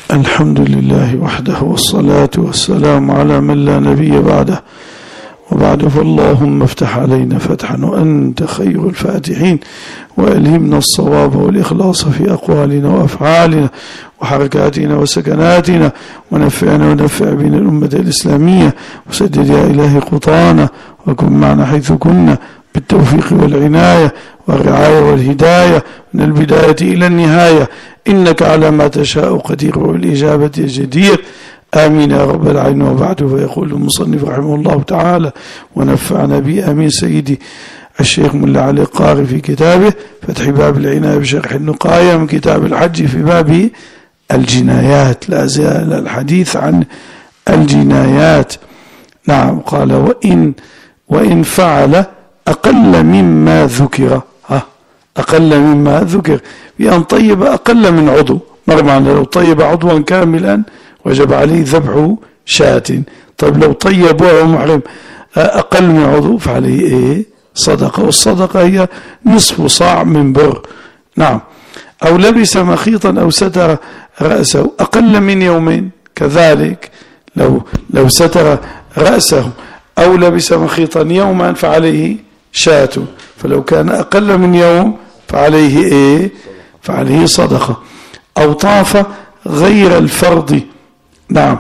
الحمد لله وحده والصلاة والسلام على من لا نبي بعده، وبعد فاللهم افتح علينا فتحا وأنت خير الفاتحين، وألهمنا الصواب والإخلاص في أقوالنا وأفعالنا وحركاتنا وسكناتنا، ونفعنا ونفع بنا الأمة الإسلامية، وسدد يا إلهي خطانا، وكن معنا حيث كنا بالتوفيق والعناية والرعاية والهداية من البداية إلى النهاية، إنك على ما تشاء قدير والإجابة جدير. آمين يا رب العالمين. وبعد، فيقول المصنف رحمه الله تعالى: ونفعنا بآمين سيدي الشيخ ملا علي القاري في كتابه فتح باب العناية بشرح النقاية من كتاب الحج في باب الجنايات. لا زال الحديث عن الجنايات. نعم، قال: وإن فعل أقل مما ذكر، أقل مما ذكر بأن طيب أقل من عضو. مر معنا لو طيب عضوا كاملا وجب عليه ذبح شاة. طيب لو طيب وهو محرم أقل من عضو فعليه إيه؟ صدقة، والصدقة هي نصف صاع من بر. نعم. أو لبس مخيطا أو ستر رأسه أقل من يومين، كذلك لو ستر رأسه أو لبس مخيطا يوما فعليه شاة، فلو كان أقل من يوم فعليه إيه؟ فعليه صدقة. أو طاف غير الفرض، نعم،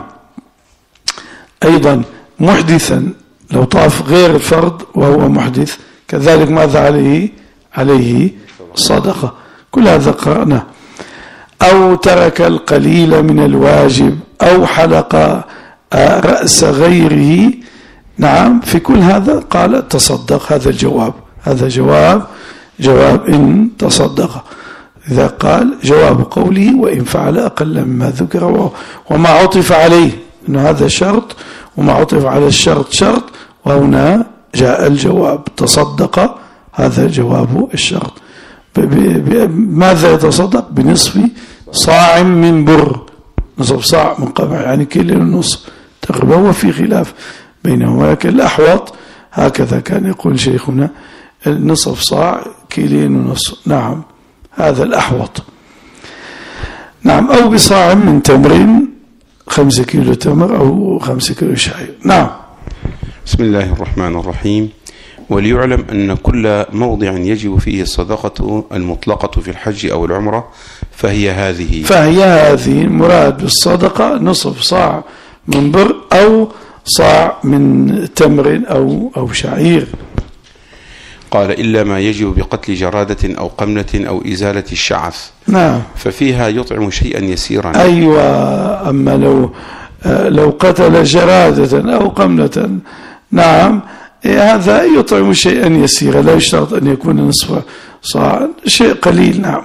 أيضا محدثا، لو طاف غير الفرض وهو محدث كذلك ماذا عليه صدقة. كل هذا قرأنا. أو ترك القليل من الواجب أو حلق رأس غيره، نعم، في كل هذا قال تصدق. هذا الجواب، هذا جواب إن تصدق. إذا قال جواب قوله وإن فعل أقل مما ذكر، وما عطف عليه إنه هذا شرط، وما عطف على الشرط شرط، وهنا جاء الجواب تصدق. هذا جواب الشرط. ماذا يتصدق؟ بنصف صاع من بر، نصف صاع من قمح، يعني كيلو ونصف تقريبا. وفي خلاف بينهما، ولكن الأحوط هكذا كان يقول شيخنا: نصف صاع كيلين ونصف. نعم، هذا الأحوط. نعم. أو بصاع من تمر، 5 كيلو تمر أو 5 كيلو شعير. نعم. بسم الله الرحمن الرحيم. وليعلم أن كل موضع يجب فيه الصدقة المطلقة في الحج أو العمرة فهي هذه مراد بالصدقة نصف صاع من بر أو صاع من تمر أو شعير. قال: إلا ما يجب بقتل جرادة أو قملة أو إزالة الشعث. نعم. ففيها يطعم شيئا يسيرا. أيوة. أما لو قتل جرادة أو قملة، نعم، هذا يطعم شيئا يسيرا، لا يشترط أن يكون نصف صاع، شيء قليل. نعم.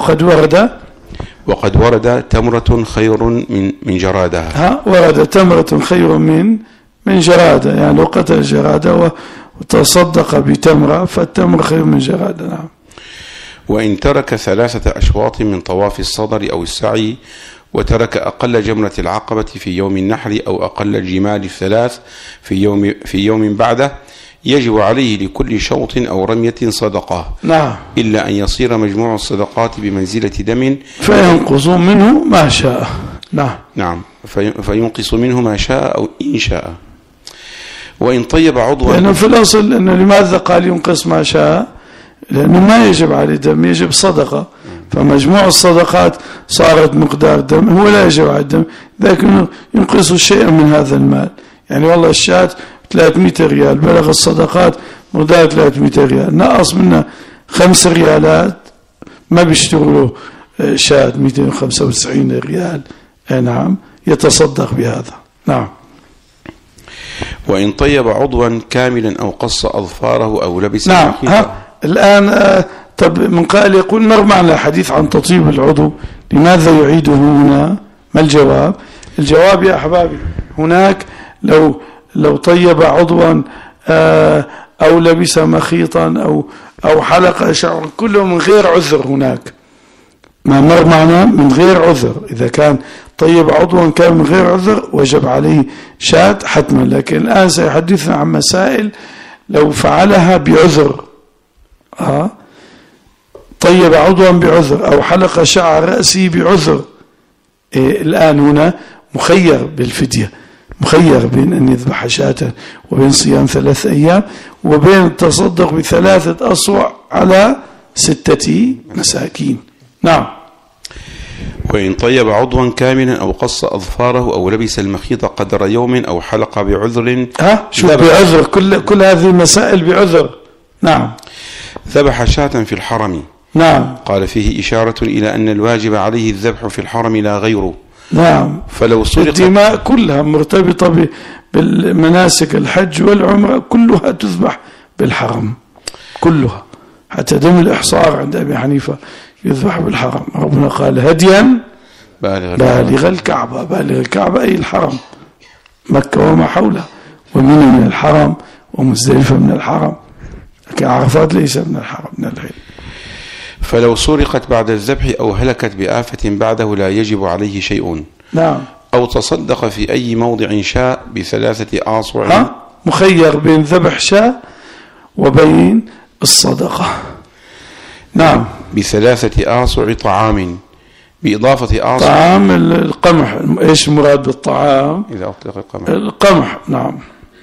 وقد ورد تمرة خير من جرادها. ورد تمرة خير من جرادة، يعني لو قتل جرادة وتصدق بتمرة فالتمر خير من جرادة. نعم. وإن ترك 3 أشواط من طواف الصدر أو السعي، وترك أقل جمرة العقبة في يوم النحر، أو أقل الجمال 3 في يوم بعده، يجب عليه لكل شوط أو رمية صدقة. نعم. إلا أن يصير مجموع الصدقات بمنزلة دم فينقص منه ما شاء. نعم. فينقص منه ما شاء أو إن شاء. وإن طيب عضوا، لأنه في الأصل أنه لماذا قال ينقص ما شاء؟ لأنه ما يجب عليه دم، يجب صدقة، فمجموع الصدقات صارت مقدار دم، هو لا يجب على الدم، لكنه ينقص شيئا من هذا المال. يعني والله الشاة 300 ريال، بلغ الصدقات مقدار 300 ريال، نقص منها 5 ريالات، ما بيشتغلوا شاة 295 ريال. نعم، يتصدق بهذا. نعم. وإن طيب عضوا كاملا أو قص أظفاره أو لبس. نعم. الآن طب من قال يقول: مر معنا الحديث عن تطيب العضو، لماذا يعيده هنا؟ ما الجواب؟ الجواب يا أحبابي، هناك لو طيب عضوا أو لبس مخيطا أو حلق شعر، كله من غير عذر. هناك ما مر معنا من غير عذر. إذا كان طيب عضوا كان من غير عذر وجب عليه شاة حتما. لكن الآن سيحدثنا عن مسائل لو فعلها بعذر. طيب عضوا بعذر أو حلق شعر رأسه بعذر، الآن هنا مخير بالفدية، مخير بين أن يذبح شاة وبين صيام 3 أيام وبين التصدق ب3 أصوع على 6 مساكين. نعم. وإن طيب عضوا كاملا أو قص أظفاره أو لبس المخيط قدر يوم أو حلق بعذر. شو بعذر؟ كل هذه المسائل بعذر. نعم. ذبح شاة في الحرم. نعم. قال فيه إشارة إلى أن الواجب عليه الذبح في الحرم لا غيره. نعم. فلو سرقت الدماء كلها مرتبطة بالمناسك الحج والعمرة كلها تذبح بالحرم كلها، حتى دم الإحصار عند أبي حنيفة يذبح بالحرم. ربنا قال هديا بالغ الكعبة. بالغ الكعبة أي الحرم، مكة وما حولها، ومنى من الحرم ومزدلفة من الحرم، لكن عرفات ليس من الحرم من الحل. فلو سرقت بعد الذبح أو هلكت بآفة بعده لا يجب عليه شيء. نعم. أو تصدق في أي موضع شاء ب3 آصع. مخير بين ذبح شاء وبين الصدقة. نعم. ب3 آصع طعام بإضافة آصع طعام القمح. إيش المراد بالطعام؟ إذا أطلق القمح القمح. نعم.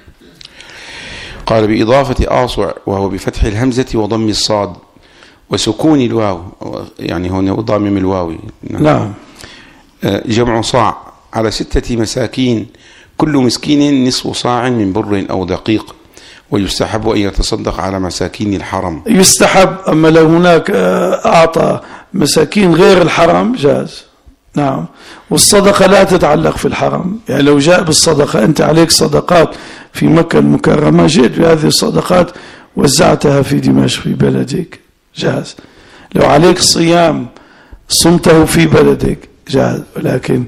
قال بإضافة آصع وهو بفتح الهمزة وضم الصاد وسكون الواو، يعني هنا ضامم الواو. نعم. جمع صاع على 6 مساكين، كل مسكين نصف صاع من بر أو دقيق، ويستحب أن يتصدق على مساكين الحرم. يستحب. أما لو هناك أعطى مساكين غير الحرم جاز. نعم. والصدقة لا تتعلق في الحرم، يعني لو جاء بالصدقة أنت عليك صدقات في مكة المكرمة، جئت بهذه الصدقات وزعتها في دمشق في بلدك جاز. لو عليك صيام صمته في بلدك جاز، ولكن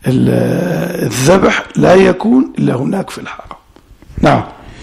الذبح لا يكون إلا هناك في الحرم. نعم.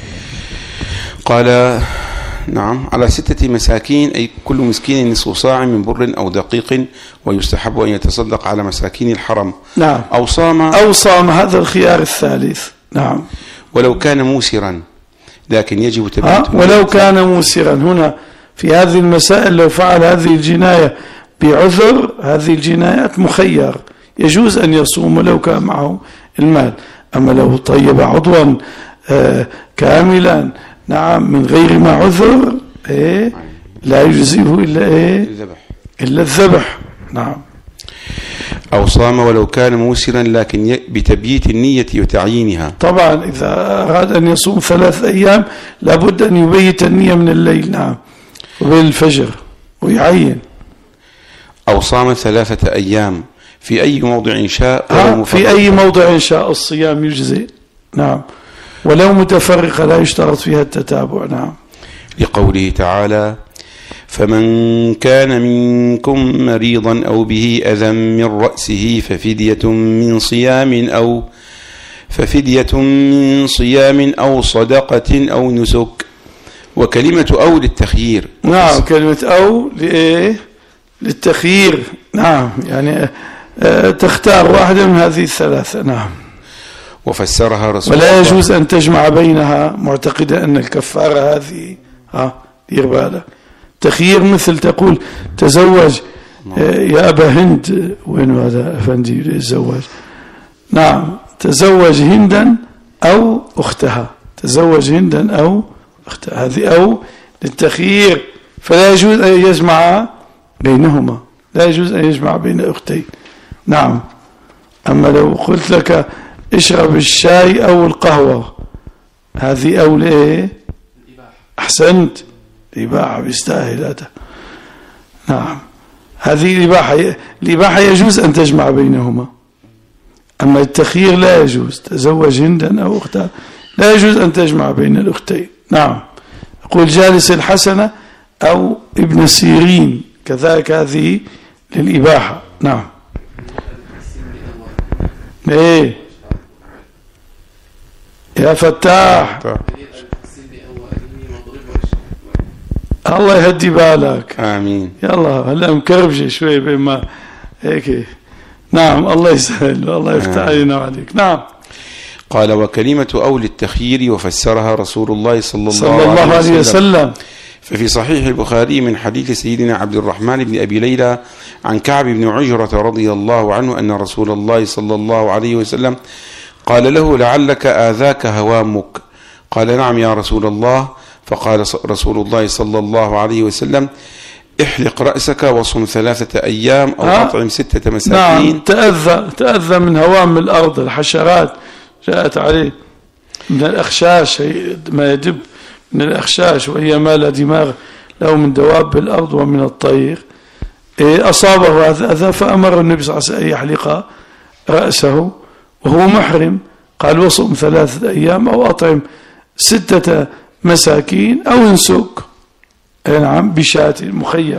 قال نعم على 6 مساكين، أي كل مسكين نصف صاع من بر أو دقيق، ويستحب أن يتصدق على مساكين الحرم. نعم. أو صام هذا الخيار الثالث. نعم. ولو كان موسرا، لكن يجب تبييته. ولو كان موسرا هنا في هذه المسائل، لو فعل هذه الجناية بعذر، هذه الجنايات مخير، يجوز أن يصوم ولو كان معه المال. أما لو طيب عضوا كاملا نعم من غير ما عذر لا يجزيه إلا الذبح. نعم. أو صام ولو كان موسرا لكن بتبييت النية وتعيينها. طبعا إذا أراد أن يصوم 3 أيام لابد أن يبيت النية من الليل. نعم. وبين الفجر ويعين. أو صام 3 أيام في أي موضع شاء. في أي موضع شاء الصيام يجزي. نعم. ولو متفرقة لا يشترط فيها التتابع. نعم. لقوله تعالى فمن كان منكم مريضا أو به أذى من رأسه ففدية من صيام أو صدقة أو نسك. وكلمة أو للتخيير. نعم. كلمة أو للتخيير. نعم. يعني تختار واحدة من هذه الثلاثة. نعم. وفسرها رسول الله. ولا يجوز أن تجمع بينها معتقدا أن الكفارة هذه دير بالك. تخيير مثل تقول تزوج يا أبا هند، وين هذا أفندي يتزوج؟ نعم. تزوج هندا أو أختها، تزوج هندا أو أختها، هذه أو للتخيير، فلا يجوز أن يجمع بينهما، لا يجوز أن يجمع بين أختين. نعم. أما لو قلت لك اشرب الشاي أو القهوة، هذه أو لإيه؟ أحسنت، الإباحة بيستاهل هذا. نعم. هذه الإباحة يجوز أن تجمع بينهما. أما التخيير لا يجوز. تزوج هندا أو أختها لا يجوز أن تجمع بين الأختين. نعم. يقول جالس الحسنة أو ابن سيرين، كذلك هذه للإباحة. نعم. ايه يا فتاح، الله يهدي بالك. آمين. يلا هلا مكربجة شوي بما هيك. نعم. الله يسهل، الله يفتح علينا وعليك. نعم. قال وكلمة أو للتخيير وفسرها رسول الله صلى الله عليه وسلم. ففي صحيح البخاري من حديث سيدنا عبد الرحمن بن أبي ليلى عن كعب بن عجرة رضي الله عنه أن رسول الله صلى الله عليه وسلم قال له لعلك آذاك هوامك. قال نعم يا رسول الله. فقال رسول الله صلى الله عليه وسلم احلق رأسك وصم 3 أيام أو أطعم 6 مساكين. نعم تأذى من هوام الأرض، الحشرات جاءت عليه من الأخشاش، ما يدب من الأخشاش وهي ما لا دماغ له من دواب الأرض ومن الطير. أصابه هذا فأمر النبي صلى الله عليه وسلم يحلق رأسه وهو محرم. قال وصم 3 أيام أو أطعم 6 مساكين أو انسك نعم بشاة مخير.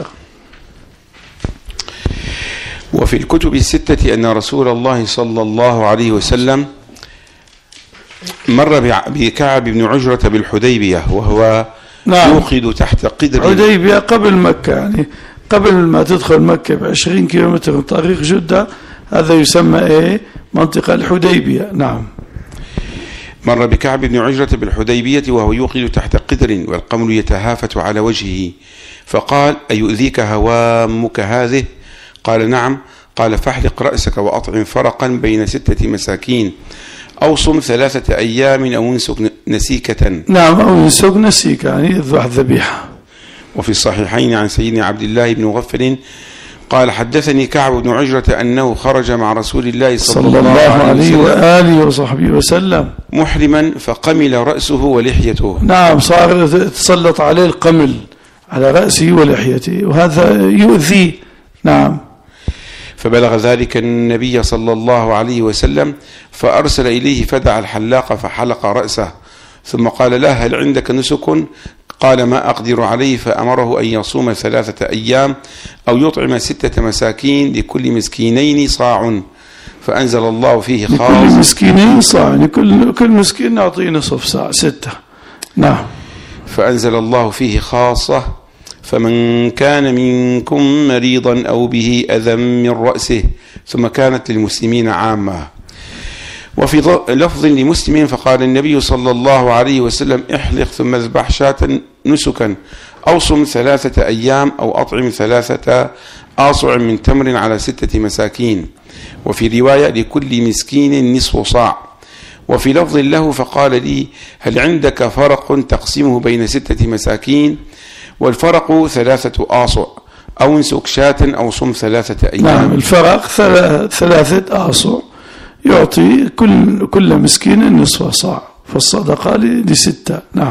وفي الكتب الستة أن رسول الله صلى الله عليه وسلم مر بكعب بن عجرة بالحديبية وهو يوقد تحت قدر. حديبية قبل مكة، يعني قبل ما تدخل مكة ب20 كيلومتر من طريق جدة، هذا يسمى منطقة الحديبية. نعم. مر بكعب بن عجرة بالحديبية وهو يوقد تحت قدر والقمل يتهافت على وجهه، فقال أيؤذيك هوامك هذه؟ قال نعم. قال فاحلق رأسك وأطعم فرقا بين 6 مساكين أو صم 3 أيام أو انسك نسيكة. نعم، أو انسك نسيكة يعني يذبح ذبيحة. وفي الصحيحين عن سيدنا عبد الله بن مغفل قال حدثني كعب بن عجرة أنه خرج مع رسول الله صلى الله عليه وآله وصحبه وسلم محرما فقمل رأسه ولحيته. نعم، صار تسلط عليه القمل على رأسه ولحيته وهذا يؤذي. نعم. فبلغ ذلك النبي صلى الله عليه وسلم فأرسل إليه فدعا الحلاق فحلق رأسه، ثم قال له هل عندك نسك؟ قال ما أقدر عليه، فأمره أن يصوم 3 أيام أو يطعم 6 مساكين لكل مسكينين صاع، فأنزل الله فيه خاص. لكل مسكينين صاع، يعني كل مسكين نعطيه نصف صاع 6. نعم. فأنزل الله فيه خاصة فمن كان منكم مريضا أو به أذى من رأسه، ثم كانت للمسلمين عامة. وفي لفظ لمسلم فقال النبي صلى الله عليه وسلم احلق ثم اذبح شاة نسكا أو صم 3 أيام أو أطعم 3 آصع من تمر على 6 مساكين. وفي رواية لكل مسكين نصف صاع. وفي لفظ له فقال لي هل عندك فرق تقسمه بين 6 مساكين؟ والفرق 3 آصع أو انسك شاة أو صم 3 أيام. نعم، الفرق 3 آصع يعطي كل مسكين نصف صاع، فالصدقة ل6. نعم.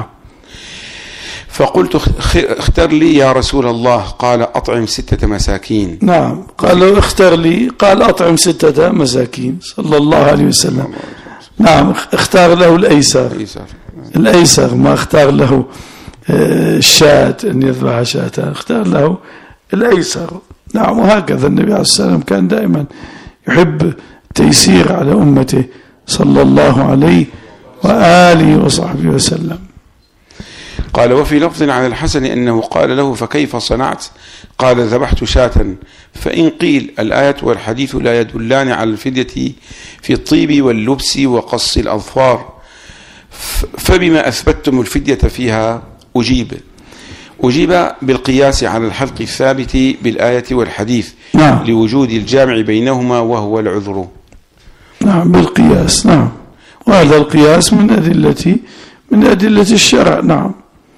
فقلت اختر لي يا رسول الله. قال أطعم 6 مساكين. نعم، قال له اختر لي، قال أطعم 6 مساكين صلى الله عليه وسلم. نعم، اختار له الأيسر، ما اختار له الشاة أن يذبح شاة، اختار له الأيسر. نعم. وهكذا النبي عليه الصلاة والسلام كان دائما يحب تيسير على أمته صلى الله عليه وآله وصحبه وسلم. قال وفي لفظ عن الحسن أنه قال له فكيف صنعت؟ قال ذبحت شاة. فإن قيل الآية والحديث لا يدلان على الفدية في الطيب واللبس وقص الأظفار، فبما أثبتتم الفدية فيها؟ أجيب بالقياس على الحلق الثابت بالآية والحديث. نعم. لوجود الجامع بينهما وهو العذر. نعم، بالقياس. نعم، وهذا القياس من أدلة الشرع. نعم.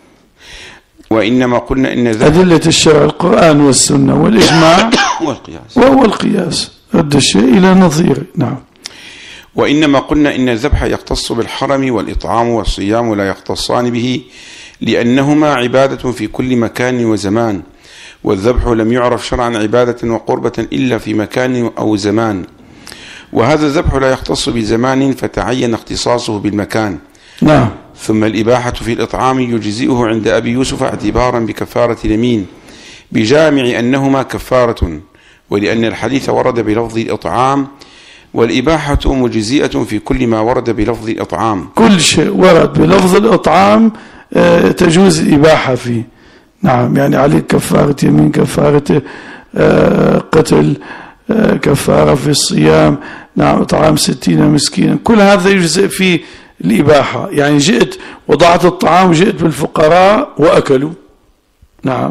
وإنما قلنا إن أدلة الشرع القرآن والسنة والإجماع والقياس، وهو القياس رد الشيء إلى نظيره. نعم. وإنما قلنا إن الذبح يختص بالحرم والإطعام والصيام لا يختصان به، لأنهما عبادة في كل مكان وزمان، والذبح لم يعرف شرعا عبادة وقربة إلا في مكان أو زمان، وهذا الذبح لا يختص بزمان فتعين اختصاصه بالمكان. نعم. ثم الإباحة في الإطعام يجزئه عند أبي يوسف اعتبارا بكفارة اليمين بجامع أنهما كفارة، ولأن الحديث ورد بلفظ الإطعام، والإباحة مجزئة في كل ما ورد بلفظ الإطعام. كل شيء ورد بلفظ الإطعام تجوز الإباحة فيه. نعم، يعني عليك كفارة يمين، كفارة قتل، كفارة في الصيام. نعم، إطعام 60 مسكينا، كل هذا يجزئ فيه الإباحة. يعني جئت وضعت الطعام وجئت بالفقراء وأكلوا. نعم،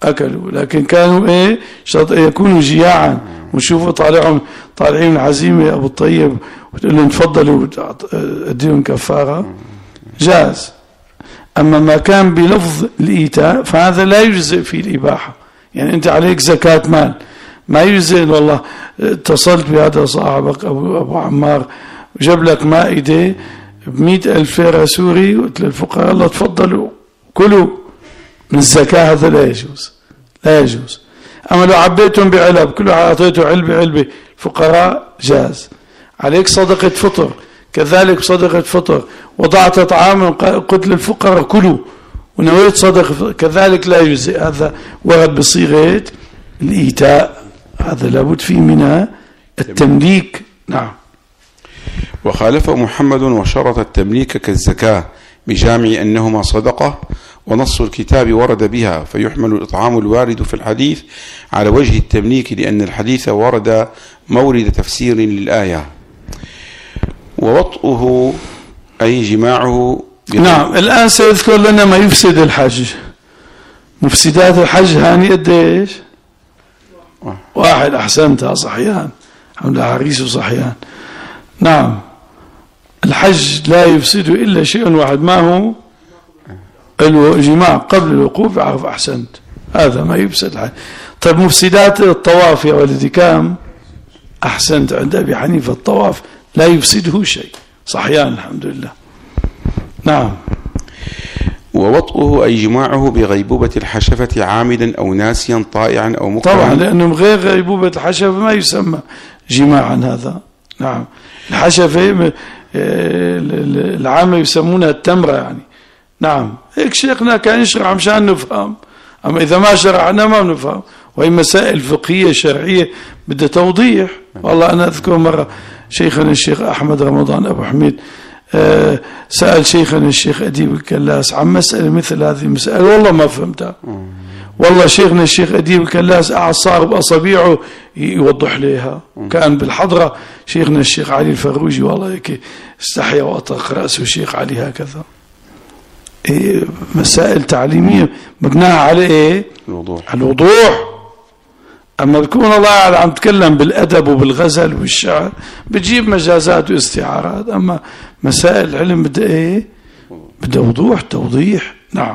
أكلوا، لكن كانوا إيه يكونوا جياعا وشوفوا طالعين عزيمة أبو الطيب وتقول لهم تفضلوا أديهم كفارة جاز. أما ما كان بلفظ الإيتاء فهذا لا يجزئ فيه الإباحة. يعني أنت عليك زكاة مال، ما يجزئ والله اتصلت بهذا صاحبك أبو عمار وجاب لك مائدة ب100,000 ليرة سوري وقلت للفقراء الله تفضلوا كلوا من الزكاة، هذا لا يجوز، لا يجوز. أما لو عبيتهم بعلب كل أعطيته علبة فقراء جاز. عليك صدقة فطر كذلك، صدقة فطر وضعت طعاما قلت للفقراء كلوا ونويت صدقة كذلك لا يجزئ، هذا ورد بصيغة الإيتاء، هذا لابد فيه من التمليك. نعم. وخالفه محمد وشرط التمليك كالزكاة بجامع أنهما صدقة، ونص الكتاب ورد بها، فيحمل الإطعام الوارد في الحديث على وجه التمليك لأن الحديث ورد مورد تفسير للآية. ووطئه أي جماعه. نعم. الآن سيذكر لنا ما يفسد الحج. مفسدات الحج هاني قديش؟ 1. أحسنتها صحيان، الحمد لله عريس صحيان. نعم. الحج لا يفسد إلا شيء واحد، ما هو؟ الجماع قبل الوقوف عرف. أحسنت، هذا ما يفسد الحج. طيب مفسدات الطواف يا ولدي كام؟ أحسنت، عند أبي حنيفة الطواف لا يفسده شيء، صحيان الحمد لله. نعم. ووطئه أي جماعه بغيبوبة الحشفة عامدا أو ناسيا طائعا أو مكرها. طبعا لأنه غير غيبوبة الحشفة ما يسمى جماعا هذا. نعم. الحشفة العامة يسمونها التمرة يعني. نعم. هيك شيخنا كان يشرح مشان نفهم، أما إذا ما شرعنا ما بنفهم، وهي مسائل فقهية شرعية بدها توضيح. والله أنا أذكر مرة شيخنا الشيخ أحمد رمضان أبو حميد سأل شيخنا الشيخ أديب الكلاس عن مسألة مثل هذه المسألة، والله ما فهمتها. والله شيخنا الشيخ أديب الكلاس قاعد صار بأصابيعه يوضح ليها. كان بالحضرة شيخنا الشيخ علي الفروجي، والله هيك استحيا وأطرق رأسه الشيخ علي هكذا. إيه مسائل تعليمية مبناها على إيه؟ الوضوح. أما بيكون الله قاعد عم تكلم بالأدب وبالغزل والشعر بتجيب مجازات واستعارات، أما مسائل العلم بدها إيه؟ بدها وضوح توضيح. نعم.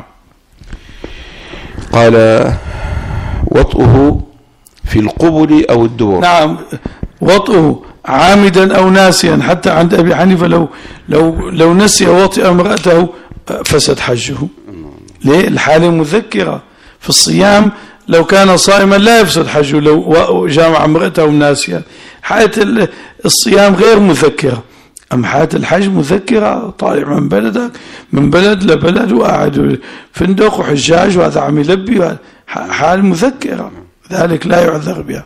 قال وطئه في القبل أو الدبر. نعم. وطئه عامدا أو ناسيا، حتى عند أبي حنيفة لو نسي وطئ امرأته فسد حجه. ليه؟ الحالة مذكرة. في الصيام لو كان صائما لا يفسد حجه لو جامع امرأته ناسيا. حالة الصيام غير مذكرة، أما حالة الحج مذكرة. طالع من بلدك من بلد لبلد وقاعد فندق وحجاج وهذا عم يلبي، حال مذكرة، ذلك لا يعذر بها.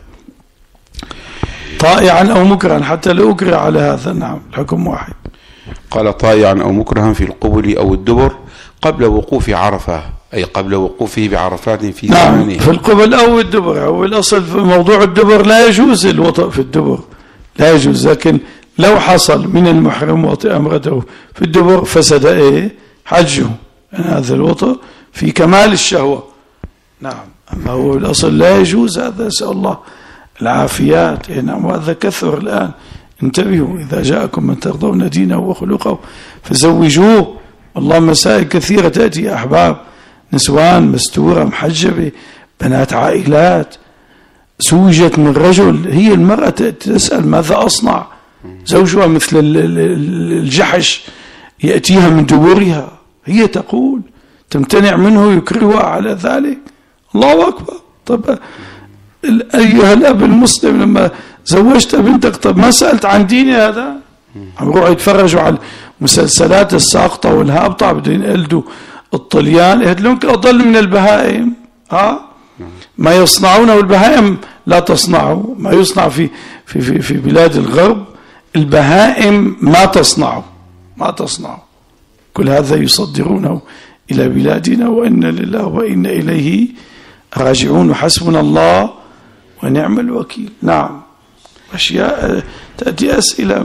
طائعا أو مكرها، حتى لو أكره على هذا. نعم. الحكم واحد. قال طائعا أو مكرها في القبل أو الدبر قبل وقوف عرفة، أي قبل وقوفه بعرفات في زمانه. نعم. في القبل أو الدبر. هو الأصل في موضوع الدبر لا يجوز الوطء في الدبر، لا يجوز. لكن لو حصل من المحرم وطئ امرأته في الدبر فسد إيه؟ حجه. يعني هذا الوطء في كمال الشهوة. نعم. أما هو الأصل لا يجوز هذا، نسأل الله العافيات. نعم. وهذا كثر الآن. انتبهوا، إذا جاءكم من ترضون دينه وخلقه فزوجوه. والله مسائل كثيرة تأتي يا أحباب، نسوان مستورة محجبة، بنات عائلات زوجت من رجل، هي المرأة تسأل ماذا أصنع؟ زوجها مثل الجحش يأتيها من دبورها، هي تقول تمتنع منه يكرهها على ذلك. الله أكبر. طب أيها الأب المسلم لما زوجت بنتك طب ما سألت عن ديني؟ هذا عم يروحوا يتفرجوا على المسلسلات الساقطة والهابطة بدين يقلدوا الطليان. قلت لهم أضل من البهائم. ما يصنعونه البهائم لا تصنعه، ما يصنع في بلاد الغرب البهائم ما تصنعه، ما تصنعه. كل هذا يصدرونه إلى بلادنا، وإنا لله وإنا إليه راجعون، وحسبنا الله ونعم الوكيل. نعم. أشياء تأتي أسئلة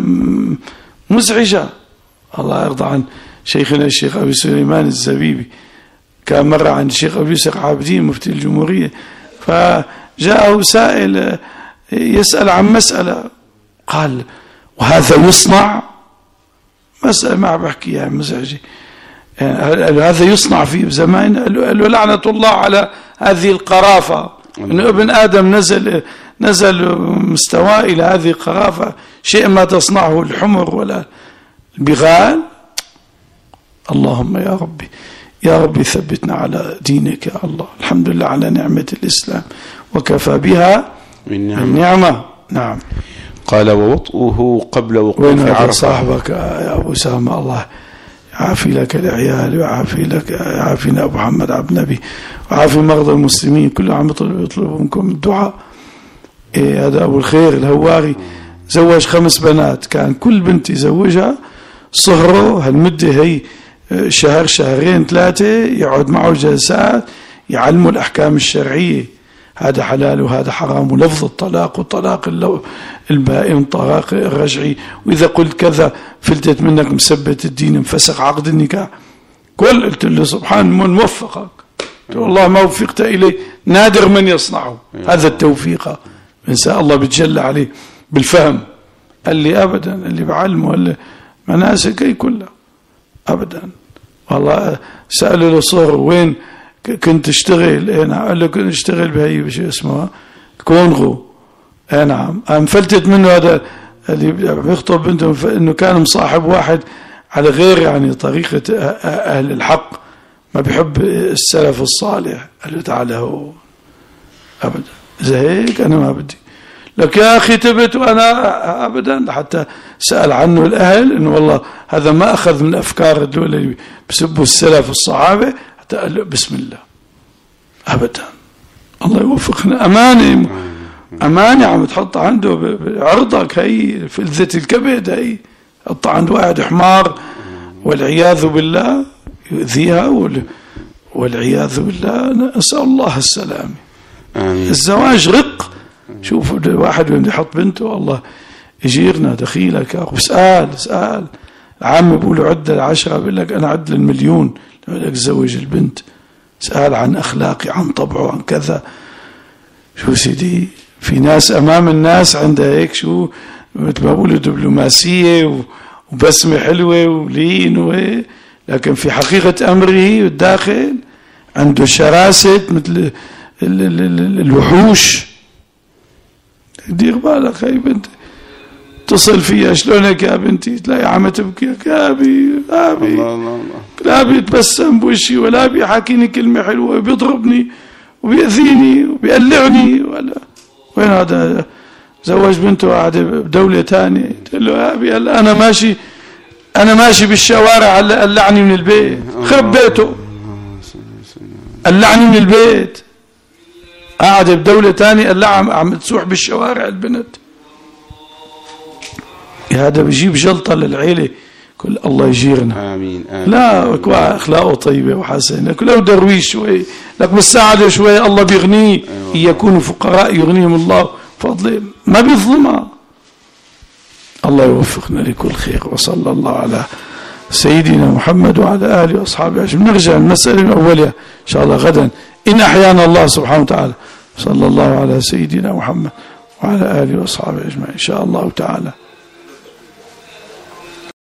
مزعجة. الله يرضى عن شيخنا الشيخ أبي سليمان الزبيبي، كان مرة عند الشيخ أبو يوسف عابدين مفتي الجمهورية، فجاءه سائل يسأل عن مسألة، قال وهذا يصنع؟ مسألة ما بحكي يعني مزعجة، يعني هذا يصنع في زمان؟ قال له لعنة الله على هذه القرافة، إنه ابن آدم نزل مستواه إلى هذه القرافة، شيء ما تصنعه الحمر ولا البغال. اللهم يا ربي ثبتنا على دينك يا الله. الحمد لله على نعمة الإسلام وكفى بها من نعمة. نعم. قال ووطئه قبل وقوف وين عرفة. صاحبك يا أبو سامة، الله يعافي لك العيال ويعافينا أبو محمد عبد النبي ويعافي مرضى المسلمين كلهم، عم يطلبوا منكم الدعاء. هذا أبو الخير الهواري زوج 5 بنات، كان كل بنت يزوجها صهره هالمدة هي شهر شهرين 3 يقعد معه جلسات يعلموا الأحكام الشرعية، هذا حلال وهذا حرام، ولفظ الطلاق والطلاق البائن طلاق الرجعي، وإذا قلت كذا فلتت منك مثبت الدين انفسخ عقد النكاح. قلت له سبحان من وفقك، والله ما وفقت إليه، نادر من يصنعه هذا التوفيق، إنسان الله بتجلى عليه بالفهم. قال لي أبدا، اللي بعلمه قال لي مناسك أي كلها أبدا. والله سأله له صهر وين كنت تشتغل؟ نعم. قال له كنت اشتغل بهي شو اسمها كونغو. نعم. فلتت منه هذا اللي بيخطب بنته انه كان مصاحب واحد على غير يعني طريقة أهل الحق، ما بيحب السلف الصالح. قال له تعال هو أبدا، إذا هيك أنا ما بدي لك يا أخي تبت وأنا أبدا. حتى سأل عنه الأهل إنه والله هذا ما أخذ من أفكار الدول اللي بسبوا السلف الصحابة، حتى قال له بسم الله أبدا. الله يوفقنا. أمانة عم تحط عنده بعرضك، هي فلذة الكبد، هي حط عند واحد حمار والعياذ بالله يؤذيها والعياذ بالله، نسأل الله السلامة. الزواج رق. شوف واحد بده يحط بنته، الله يجيرنا دخيلك يا أخو. اسأل العام بيقولوا عد 10، بيقول لك أنا عد 1,000,000 لما بدك تزوج البنت. اسأل عن أخلاقي، عن طبعه، عن كذا. شو سيدي، في ناس أمام الناس عندها هيك شو مثل ما بقولوا دبلوماسية وبسمة حلوة ولين وهيك، لكن في حقيقة أمره الداخل عنده شراسة مثل الوحوش. دير بالك هاي بنت اتصل فيها، شلونك يا بنتي؟ تلاقي عم تبكي، يا ابي لا بيتبسم بوشي ولا بيحكيني كلمة حلوة، بيضربني وبيأذيني وبيقلعني. ولا وين هذا زوج بنته قاعدة بدولة ثانية، تقول له يا ابي هلا أنا ماشي بالشوارع قلعني من البيت، خرب بيته قلعني من البيت، قاعدة بدولة ثانية قلعها عم تسوح بالشوارع البنت. هذا بيجيب جلطة للعيلة. كل الله يجيرنا. آمين. لا أخلاقه طيبة وحسنة، لو درويش شوي لك مساعده شوي الله بيغنيه. إن يكونوا فقراء يغنيهم الله فضله، ما بيظلمها. الله يوفقنا لكل خير. وصلى الله على سيدنا محمد وعلى آله وأصحابه أجمعين. نرجع المسألة من أولها إن شاء الله غدا إن أحيانا الله سبحانه وتعالى. صلى الله على سيدنا محمد وعلى آله وأصحابه أجمعين إن شاء الله تعالى.